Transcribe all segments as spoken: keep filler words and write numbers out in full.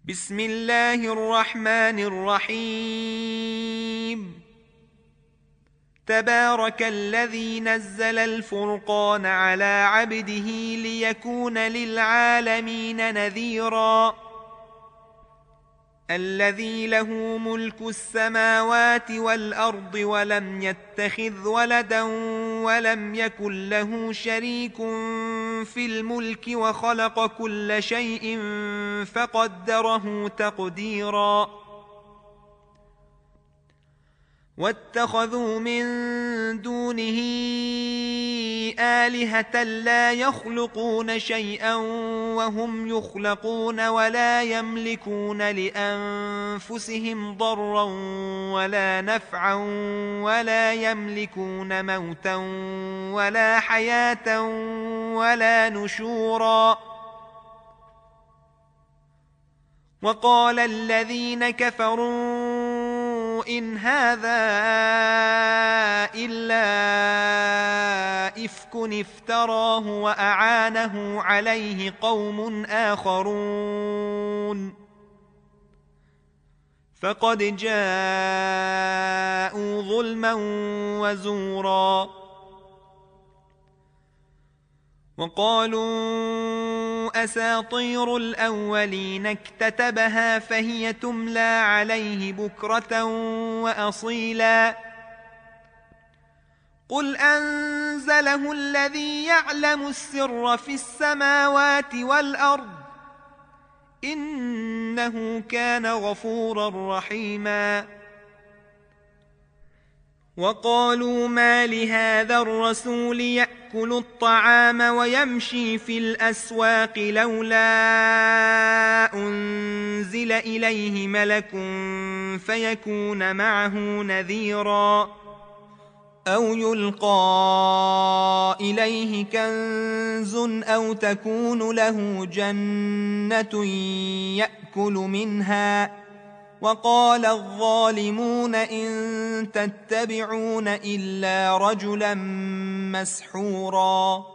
بسم الله الرحمن الرحيم. تبارك الذي نزل الفرقان على عبده ليكون للعالمين نذيرا. الذي له ملك السماوات والأرض ولم يتخذ ولدا ولم يكن له شريك في الملك وخلق كل شيء فقدره تقديرا. واتخذوا من دونه آلهة لا يخلقون شيئا وهم يخلقون ولا يملكون لأنفسهم ضرا ولا نفعا ولا يملكون موتا ولا حياة ولا نشورا. وقال الذين كفروا إن هذا إلا إفك افتراه وأعانه عليه قوم آخرون فقد جاءوا ظلما وزورا. وقالوا أساطير الأولين اكتتبها فهي تملى عليه بكرة وأصيلا. قل أنزله الذي يعلم السر في السماوات والأرض إنه كان غفورا رحيما. وقالوا ما لهذا الرسول يأكل الطعام ويمشي في الأسواق لولا أنزل إليه ملك فيكون معه نذيرا أو يلقى إليه كنز أو تكون له جنة يأكل منها. وقال الظالمون إن تتبعون إلا رجلا مسحورا.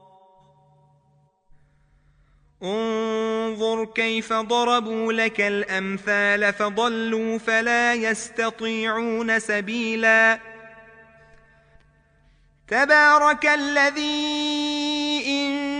انظر كيف ضربوا لك الأمثال فضلوا فلا يستطيعون سبيلا. تبارك الذي إن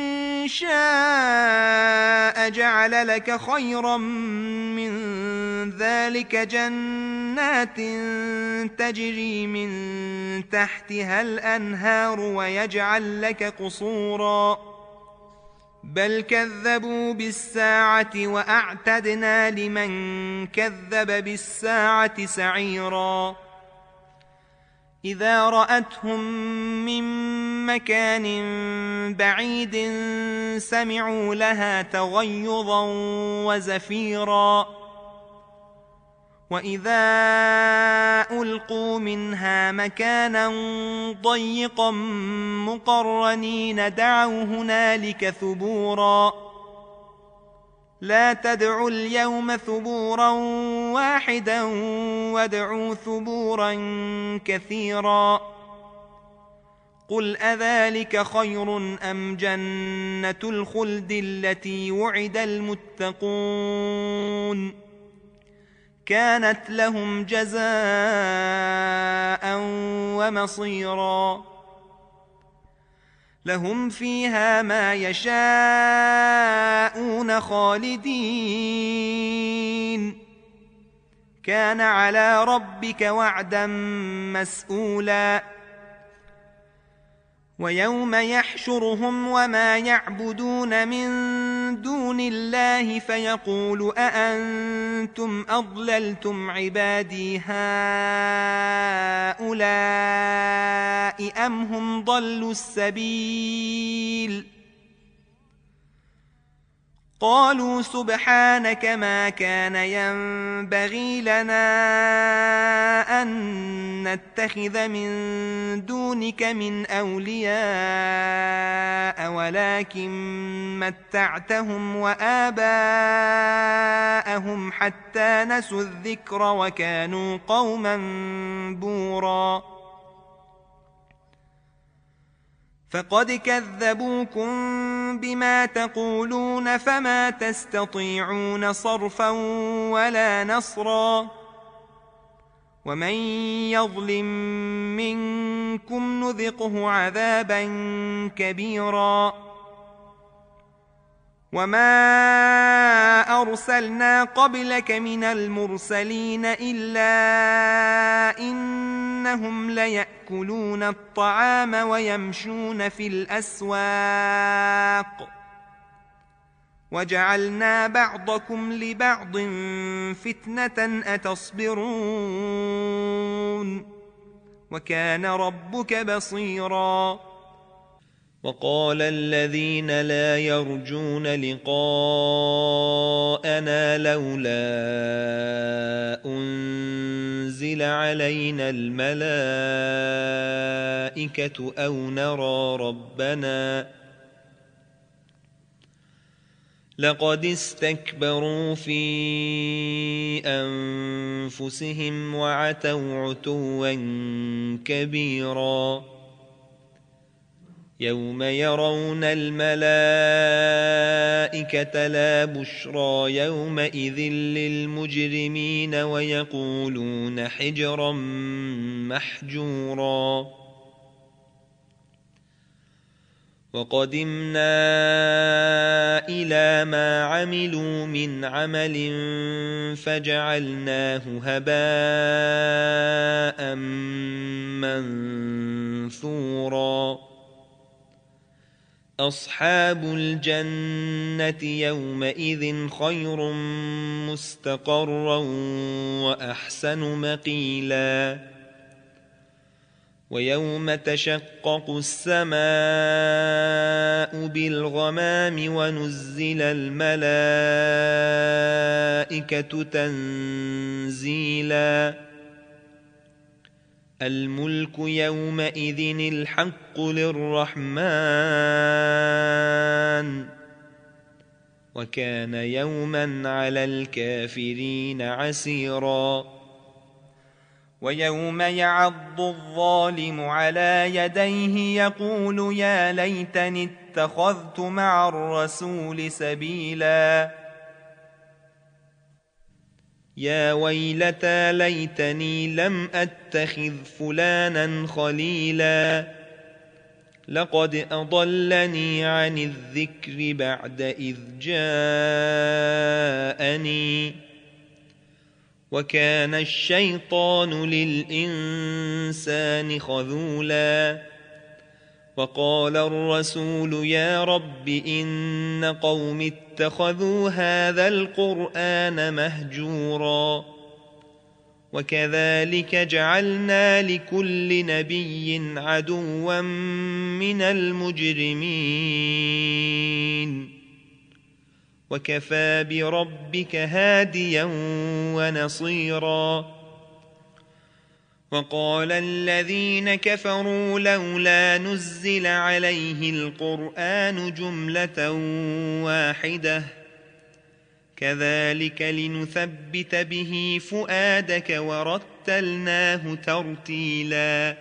شاء جعل لك خيرا من ذلك جنات تجري من تحتها الأنهار ويجعل لك قصورا بل كذبوا بالساعة وأعتدنا لمن كذب بالساعة سعيرا. إذا رأتهم من مكان بعيد سمعوا لها تغيظا وزفيرا. وإذا ألقوا منها مكانا ضيقا مقرنين دعوا هنالك ثبورا. لا تدعوا اليوم ثبورا واحدا وادعوا ثبورا كثيرا. قل أذلك خير أم جنة الخلد التي وعد المتقون كانت لهم جزاء ومصيرا. لهم فيها ما يشاءون خالدين كان على ربك وعدا مسئولا. ويوم يحشرهم وما يعبدون من دون الله فيقول أأنتم أضللتم عبادي هؤلاء أم هم ضلوا السبيل. قالوا سبحانك ما كان ينبغي لنا أن نتخذ من دونك من أولياء ولكن متعتهم وآباءهم حتى نسوا الذكر وكانوا قوما بورا. فقد كذبوكم بما تقولون فما تستطيعون صرفا ولا نصرا ومن يظلم منكم نذقه عذابا كبيرا وما أرسلنا قبلك من المرسلين إلا إنهم ليأكلون الطعام ويمشون في الأسواق وجعلنا بعضكم لبعض فتنة أتصبرون وكان ربك بصيرا. وقال الذين لا يرجون لقاءنا لولا أنزل علينا الملائكة أو نرى ربنا لقد استكبروا في أنفسهم وعتوا عتوا كبيرا يوم يرون الملائكة لا بشرى يومئذ للمجرمين ويقولون حجرا محجورا وقدمنا إلى ما عملوا من عمل فجعلناه هباء منثورا أصحاب الجنة يومئذ خير مستقرا وأحسن مقيلا ويوم تشقق السماء بالغمام ونزل الملائكة تنزيلا الملك يومئذ الحق للرحمن وكان يوما على الكافرين عسيرا ويوم يعض الظالم على يديه يقول يا ليتني اتخذت مع الرسول سبيلا يا ويلتى ليتني لم أتخذ فلانا خليلا لقد أضلني عن الذكر بعد إذ جاءني وكان الشيطان للإنسان خذولا وقال الرسول يا رب إن قوم اتخذوا هذا القرآن مهجورا وكذلك جعلنا لكل نبي عدوا من المجرمين وكفى بربك هاديا ونصيرا وقال الذين كفروا لولا نزل عليه القرآن جملة واحدة كذلك لنثبت به فؤادك ورتلناه ترتيلا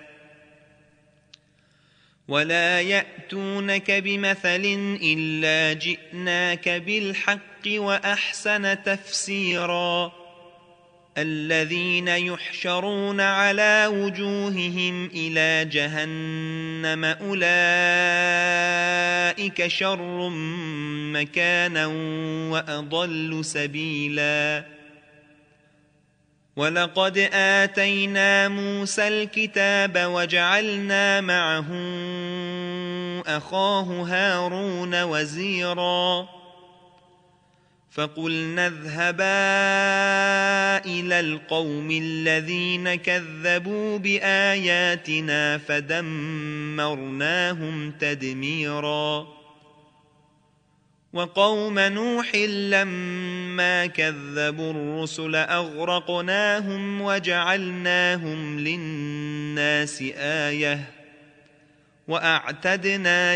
ولا يأتونك بمثل إلا جئناك بالحق وأحسن تفسيرا الذين يحشرون على وجوههم إلى جهنم أولئك شر مكانا وأضل سبيلا ولقد آتينا موسى الكتاب وجعلنا معه أخاه هارون وزيرا فقلنا اذهبا إلى القوم الذين كذبوا بآياتنا فدمرناهم تدميرا وقوم نوح لما كذبوا الرسل أغرقناهم وجعلناهم للناس آية وأعتدنا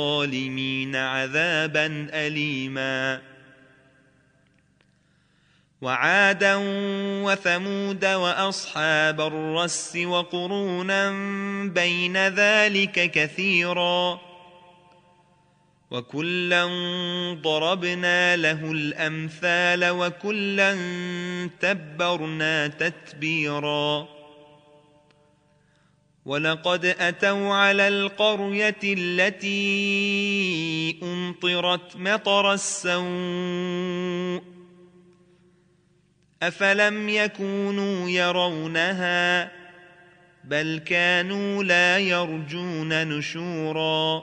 للظالمين عذابا أليما وعادا وثمود وأصحاب الرس وقرونا بين ذلك كثيرا وكلا ضربنا له الأمثال وكلا تبرنا تتبيرا ولقد أتوا على القرية التي أمطرت مطر السوء أفلم يكونوا يرونها بل كانوا لا يرجون نشورا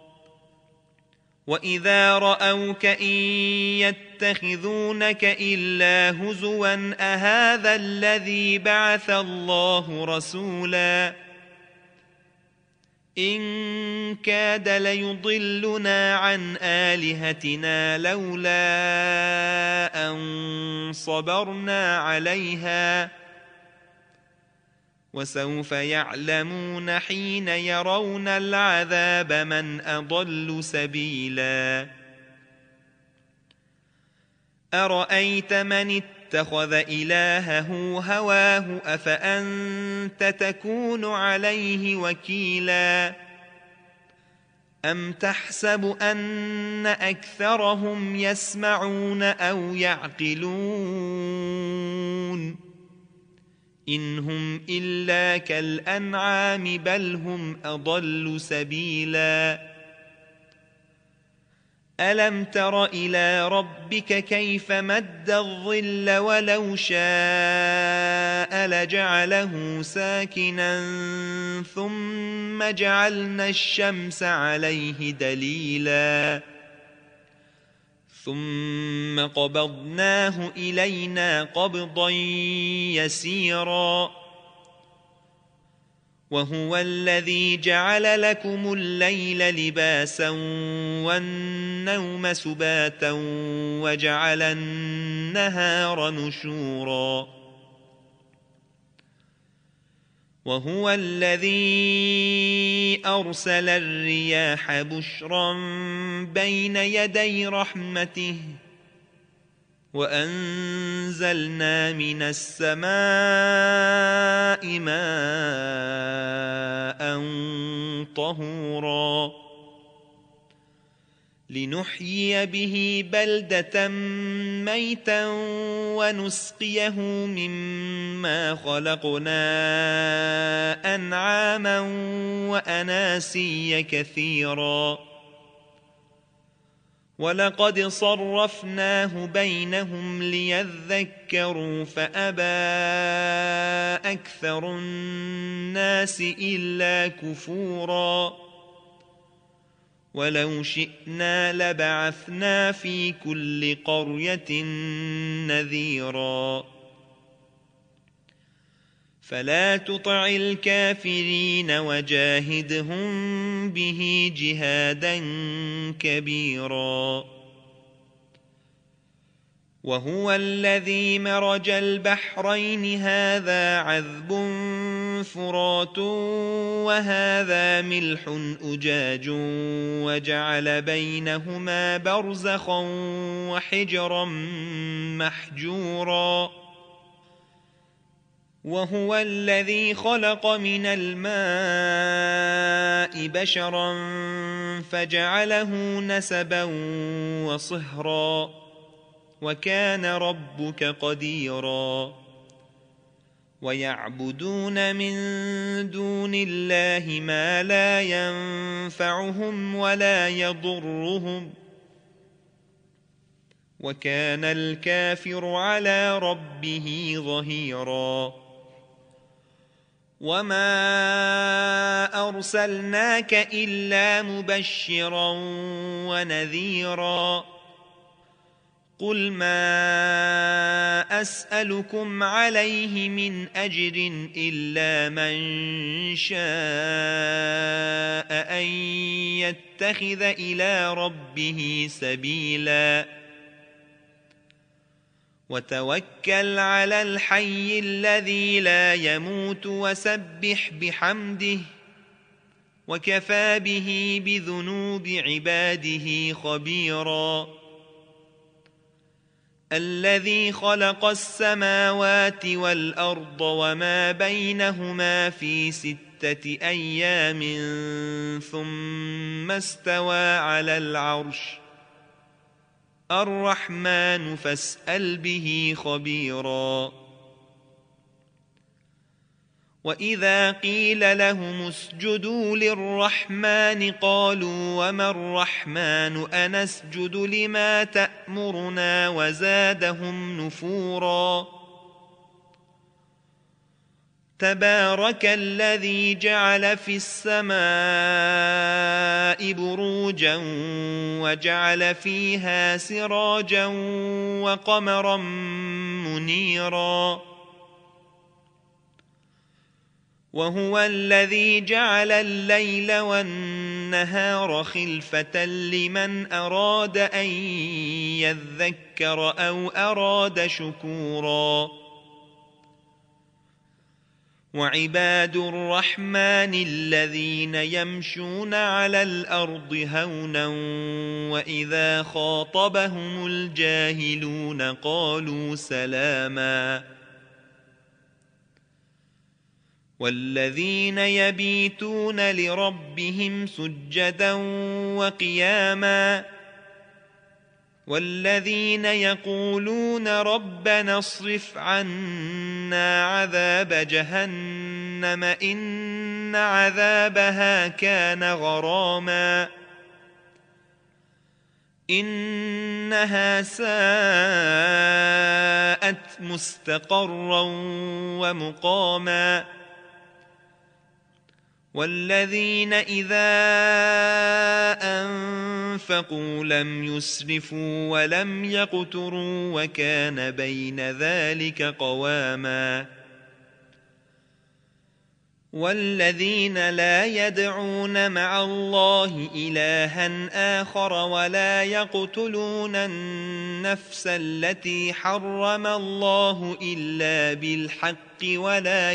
وإذا رأوك إن يتخذونك إلا هزوا أهذا الذي بعث الله رسولا إن كاد ليضلنا عن آلهتنا لولا أن صبرنا عليها وسوف يعلمون حين يرون العذاب من أضل سبيلا أرأيت من اتخذ إلهه هواه أفأنت تكون عليه وكيلا أم تحسب أن أكثرهم يسمعون أو يعقلون إن هم إلا كالأنعام بل هم أضل سبيلا ألم تر إلى ربك كيف مد الظل ولو شاء لجعله ساكنا ثم جعلنا الشمس عليه دليلا ثم قبضناه إلينا قبضا يسيرا وهو الذي جعل لكم الليل لباسا والنوم سباتا وجعل النهار نشورا وهو الذي أرسل الرياح بشرا بين يدي رحمته وأنزلنا من السماء ماء طهورا لنحيي به بلدة ميتا ونسقيه مما خلقنا أنعاما وأناسيا كثيرا ولقد صرفناه بينهم ليذكروا فأبى أكثر الناس إلا كفورا ولو شئنا لبعثنا في كل قرية نذيرا فلا تطع الكافرين وجاهدهم به جهادا كبيرا وهو الذي مرج البحرين هذا عذب فرات وهذا ملح أجاج وجعل بينهما برزخا وحجرا محجورا وهو الذي خلق من الماء بشرا فجعله نسبا وصهرا وكان ربك قديرا ويعبدون من دون الله ما لا ينفعهم ولا يضرهم وكان الكافر على ربه ظهيرا وما أرسلناك إلا مبشرا ونذيرا قل ما أسألكم عليه من أجر إلا من شاء أن يتخذ إلى ربه سبيلا وتوكل على الحي الذي لا يموت وسبح بحمده وكفى به بذنوب عباده خبيرا الذي خلق السماوات والأرض وما بينهما في ستة أيام ثم استوى على العرش الرحمن فاسأل به خبيرا. وإذا قيل لهم اسجدوا للرحمن قالوا وما الرحمن أنسجد لما تأمرنا وزادهم نفورا. تبارك الذي جعل في السماء بروجا وجعل فيها سراجا وقمرا منيرا. وهو الذي جعل الليل والنهار خلفة لمن أراد أن يذكر أو أراد شكورا. وعباد الرحمن الذين يمشون على الأرض هونا وإذا خاطبهم الجاهلون قالوا سلاما. والذين يبيتون لربهم سجدا وقياما. والذين يقولون ربنا اصرف عنا عذاب جهنم إن عذابها كان غراما إنها ساءت مستقرا ومقاما. والذين إذا أنفقوا لم يسرفوا ولم يقتروا وكان بين ذلك قواما. والذين لا يدعون مع الله إلها آخر ولا يقتلون النفس التي حرم الله إلا بالحق ولا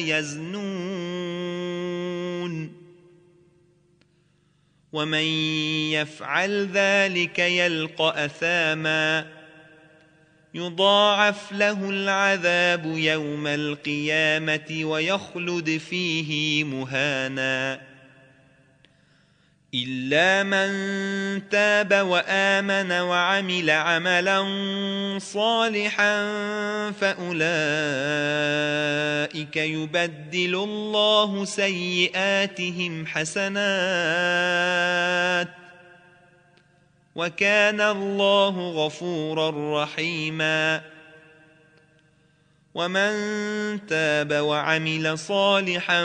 يزنون ومن يفعل ذلك يلقى أثاما يضاعف له العذاب يوم القيامة ويخلد فيه مهانا إلا من تاب وآمن وعمل عملا صالحا فأولئك يبدل الله سيئاتهم حسنات وكان الله غفورا رحيما. ومن تاب وعمل صالحا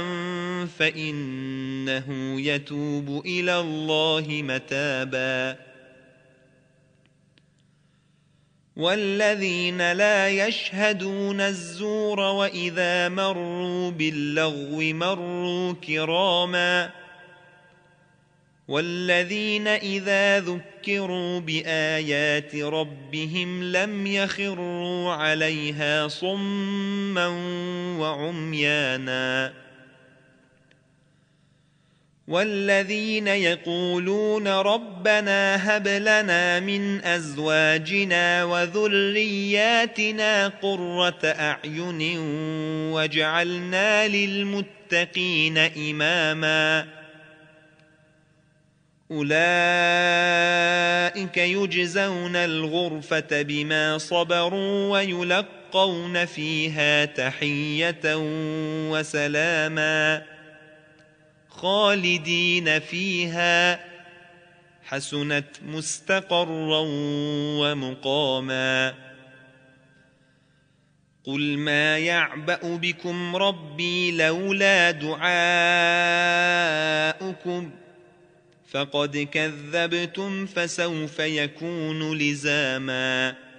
فإنه يتوب إلى الله متابا. والذين لا يشهدون الزور وإذا مروا باللغو مروا كراما. والذين إذا ذكروا بآيات ربهم لم يخروا عليها صما وعميانا. والذين يقولون ربنا هب لنا من أزواجنا وذرياتنا قرة أعين واجعلنا للمتقين إماما. أولئك يجزون الغرفة بما صبروا ويلقون فيها تحية وسلاما خالدين فيها حسنت مستقرا ومقاما. قل ما يعبأ بكم ربي لولا دعاؤكم فقد كذبتم فسوف يكون لزاما.